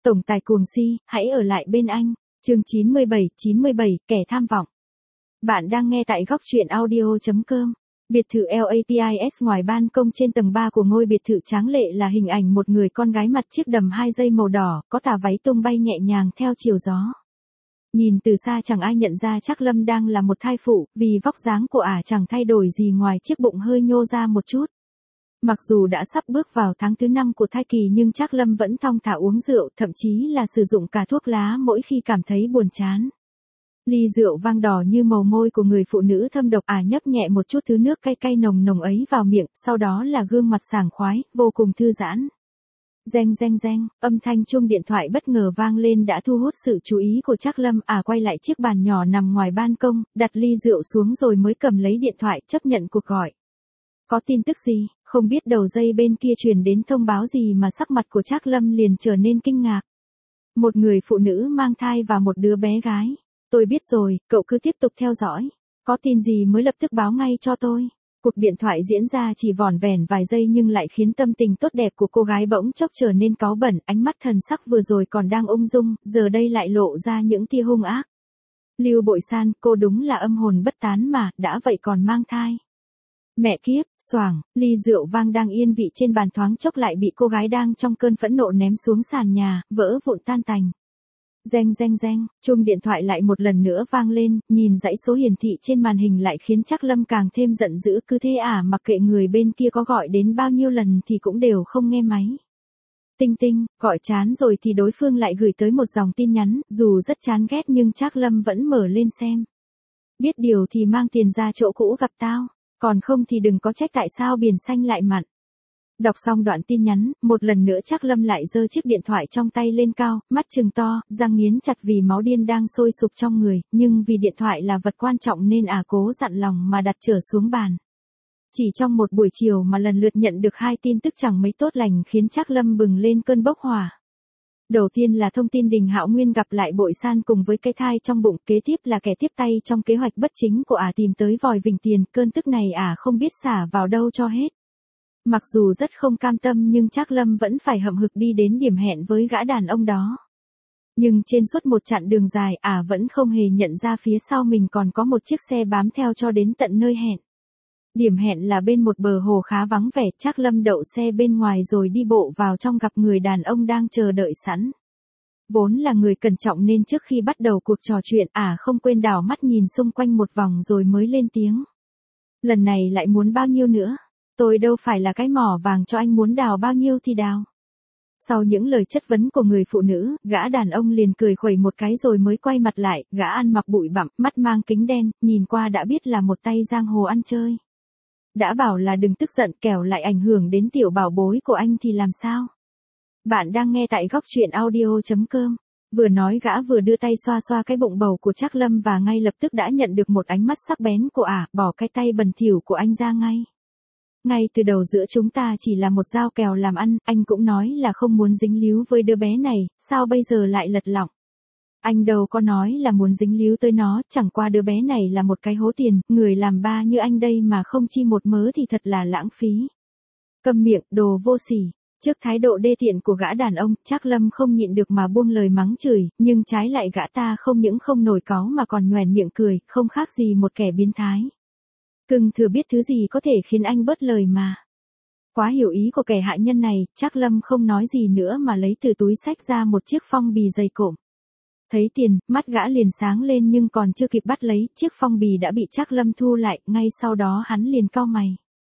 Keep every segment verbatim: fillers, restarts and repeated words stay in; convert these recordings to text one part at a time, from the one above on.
Tổng tài cuồng si, hãy ở lại bên anh. Chương chín mươi bảy, chín mươi bảy, kẻ tham vọng. Bạn đang nghe tại góc truyện audio chấm com. Biệt thự LAPIS ngoài ban công trên tầng ba của ngôi biệt thự tráng lệ là hình ảnh một người con gái mặc chiếc đầm hai dây màu đỏ, có tà váy tung bay nhẹ nhàng theo chiều gió. Nhìn từ xa chẳng ai nhận ra Trác Lâm đang là một thai phụ, vì vóc dáng của ả chẳng thay đổi gì ngoài chiếc bụng hơi nhô ra một chút. Mặc dù đã sắp bước vào tháng thứ năm của thai kỳ nhưng Trác Lâm vẫn thong thả uống rượu, thậm chí là sử dụng cả thuốc lá mỗi khi cảm thấy buồn chán. Ly rượu vang đỏ như màu môi của người phụ nữ thâm độc, ả nhấp nhẹ một chút thứ nước cay cay nồng nồng ấy vào miệng, sau đó là gương mặt sảng khoái, vô cùng thư giãn. Reng reng reng, âm thanh chuông điện thoại bất ngờ vang lên đã thu hút sự chú ý của Trác Lâm, ả quay lại chiếc bàn nhỏ nằm ngoài ban công, đặt ly rượu xuống rồi mới cầm lấy điện thoại chấp nhận cuộc gọi. Có tin tức gì? Không biết đầu dây bên kia truyền đến thông báo gì mà sắc mặt của Trác Lâm liền trở nên kinh ngạc. Một người phụ nữ mang thai và một đứa bé gái. Tôi biết rồi, cậu cứ tiếp tục theo dõi. Có tin gì mới lập tức báo ngay cho tôi. Cuộc điện thoại diễn ra chỉ vỏn vẹn vài giây nhưng lại khiến tâm tình tốt đẹp của cô gái bỗng chốc trở nên cáu bẩn, ánh mắt thần sắc vừa rồi còn đang ung dung, giờ đây lại lộ ra những tia hung ác. Lưu Bội San, cô đúng là âm hồn bất tán mà, đã vậy còn mang thai. Mẹ kiếp, xoảng, ly rượu vang đang yên vị trên bàn thoáng chốc lại bị cô gái đang trong cơn phẫn nộ ném xuống sàn nhà, vỡ vụn tan tành. Reng reng reng, chuông điện thoại lại một lần nữa vang lên, nhìn dãy số hiển thị trên màn hình lại khiến Trác Lâm càng thêm giận dữ, cứ thế à, mặc kệ người bên kia có gọi đến bao nhiêu lần thì cũng đều không nghe máy. Tinh tinh, gọi chán rồi thì đối phương lại gửi tới một dòng tin nhắn, dù rất chán ghét nhưng Trác Lâm vẫn mở lên xem. Biết điều thì mang tiền ra chỗ cũ gặp tao. Còn không thì đừng có trách tại sao biển xanh lại mặn. Đọc xong đoạn tin nhắn, một lần nữa Trác Lâm lại giơ chiếc điện thoại trong tay lên cao, mắt trừng to, răng nghiến chặt vì máu điên đang sôi sục trong người, nhưng vì điện thoại là vật quan trọng nên ả cố dặn lòng mà đặt trở xuống bàn. Chỉ trong một buổi chiều mà lần lượt nhận được hai tin tức chẳng mấy tốt lành khiến Trác Lâm bừng lên cơn bốc hỏa. Đầu tiên là thông tin Đình Hạo Nguyên gặp lại Bội San cùng với cái thai trong bụng, kế tiếp là kẻ tiếp tay trong kế hoạch bất chính của ả tìm tới vòi vỉnh tiền, cơn tức này ả không biết xả vào đâu cho hết. Mặc dù rất không cam tâm nhưng Trác Lâm vẫn phải hậm hực đi đến điểm hẹn với gã đàn ông đó. Nhưng trên suốt một chặng đường dài ả vẫn không hề nhận ra phía sau mình còn có một chiếc xe bám theo cho đến tận nơi hẹn. Điểm hẹn là bên một bờ hồ khá vắng vẻ, Trác Lâm đậu xe bên ngoài rồi đi bộ vào trong gặp người đàn ông đang chờ đợi sẵn. Vốn là người cẩn trọng nên trước khi bắt đầu cuộc trò chuyện ả không quên đảo mắt nhìn xung quanh một vòng rồi mới lên tiếng. Lần này lại muốn bao nhiêu nữa? Tôi đâu phải là cái mỏ vàng cho anh muốn đào bao nhiêu thì đào. Sau những lời chất vấn của người phụ nữ, gã đàn ông liền cười khuẩy một cái rồi mới quay mặt lại, gã ăn mặc bụi bặm, mắt mang kính đen, nhìn qua đã biết là một tay giang hồ ăn chơi. Đã bảo là đừng tức giận kẻo lại ảnh hưởng đến tiểu bảo bối của anh thì làm sao? Bạn đang nghe tại góc truyện audio chấm com. Vừa nói gã vừa đưa tay xoa xoa cái bụng bầu của Trác Lâm và ngay lập tức đã nhận được một ánh mắt sắc bén của ả, bỏ cái tay bẩn thỉu của anh ra ngay. Ngay từ đầu giữa chúng ta chỉ là một giao kèo làm ăn, anh cũng nói là không muốn dính líu với đứa bé này, sao bây giờ lại lật lọng? Anh đâu có nói là muốn dính líu tới nó, chẳng qua đứa bé này là một cái hố tiền, người làm ba như anh đây mà không chi một mớ thì thật là lãng phí. Câm miệng, đồ vô sỉ. Trước thái độ đê tiện của gã đàn ông, Trác Lâm không nhịn được mà buông lời mắng chửi, nhưng trái lại gã ta không những không nổi cáu mà còn nhoẻn miệng cười, không khác gì một kẻ biến thái. Cưng thừa biết thứ gì có thể khiến anh bớt lời mà. Quá hiểu ý của kẻ hạ nhân này, Trác Lâm không nói gì nữa mà lấy từ túi xách ra một chiếc phong bì dày cộm. Thấy tiền, mắt gã liền sáng lên nhưng còn chưa kịp bắt lấy, chiếc phong bì đã bị Trác Lâm thu lại, ngay sau đó hắn liền cau mày.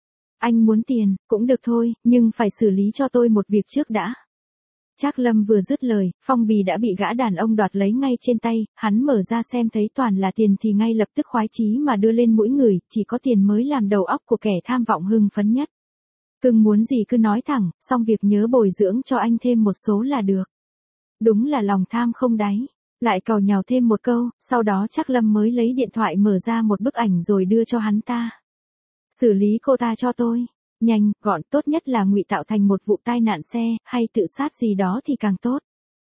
Anh muốn tiền, cũng được thôi, nhưng phải xử lý cho tôi một việc trước đã. Trác Lâm vừa dứt lời, phong bì đã bị gã đàn ông đoạt lấy ngay trên tay, hắn mở ra xem thấy toàn là tiền thì ngay lập tức khoái chí mà đưa lên mũi người, chỉ có tiền mới làm đầu óc của kẻ tham vọng hưng phấn nhất. Cưng muốn gì cứ nói thẳng, xong việc nhớ bồi dưỡng cho anh thêm một số là được. Đúng là lòng tham không đáy. Lại càu nhàu thêm một câu, sau đó Trác Lâm mới lấy điện thoại mở ra một bức ảnh rồi đưa cho hắn ta. Xử lý cô ta cho tôi. Nhanh, gọn, tốt nhất là ngụy tạo thành một vụ tai nạn xe, hay tự sát gì đó thì càng tốt.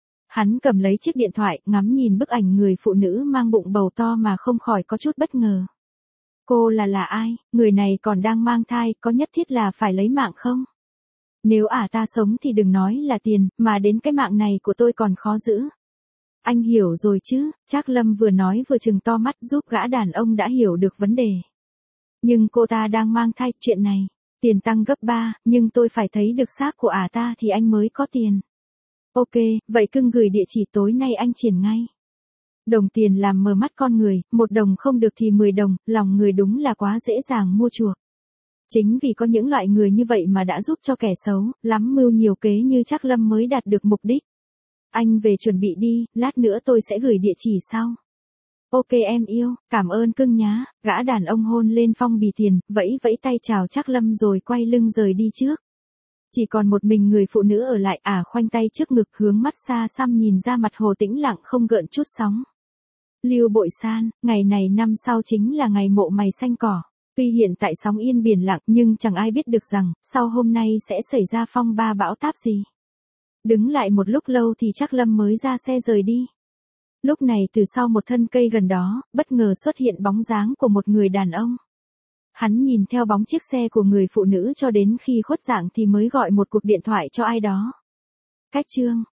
Hắn cầm lấy chiếc điện thoại, ngắm nhìn bức ảnh người phụ nữ mang bụng bầu to mà không khỏi có chút bất ngờ. Cô là là ai? Người này còn đang mang thai, có nhất thiết là phải lấy mạng không? Nếu ả ta sống thì đừng nói là tiền, mà đến cái mạng này của tôi còn khó giữ. Anh hiểu rồi chứ, Trác Lâm vừa nói vừa trừng to mắt giúp gã đàn ông đã hiểu được vấn đề. Nhưng cô ta đang mang thai, chuyện này, tiền tăng gấp ba, nhưng tôi phải thấy được xác của ả ta thì anh mới có tiền. Ok, vậy cưng gửi địa chỉ tối nay anh triển ngay. Đồng tiền làm mờ mắt con người, một đồng không được thì mười đồng, lòng người đúng là quá dễ dàng mua chuộc. Chính vì có những loại người như vậy mà đã giúp cho kẻ xấu, lắm mưu nhiều kế như Trác Lâm mới đạt được mục đích. Anh về chuẩn bị đi, lát nữa tôi sẽ gửi địa chỉ sau. Ok em yêu, cảm ơn cưng nhá, gã đàn ông hôn lên phong bì tiền, vẫy vẫy tay chào Trác Lâm rồi quay lưng rời đi trước. Chỉ còn một mình người phụ nữ ở lại, ả khoanh tay trước ngực hướng mắt xa xăm nhìn ra mặt hồ tĩnh lặng không gợn chút sóng. Lưu Bội San, ngày này năm sau chính là ngày mộ mày xanh cỏ. Tuy hiện tại sóng yên biển lặng nhưng chẳng ai biết được rằng, sau hôm nay sẽ xảy ra phong ba bão táp gì. Đứng lại một lúc lâu thì Trác Lâm mới ra xe rời đi. Lúc này từ sau một thân cây gần đó, bất ngờ xuất hiện bóng dáng của một người đàn ông. Hắn nhìn theo bóng chiếc xe của người phụ nữ cho đến khi khuất dạng thì mới gọi một cuộc điện thoại cho ai đó. Cách chương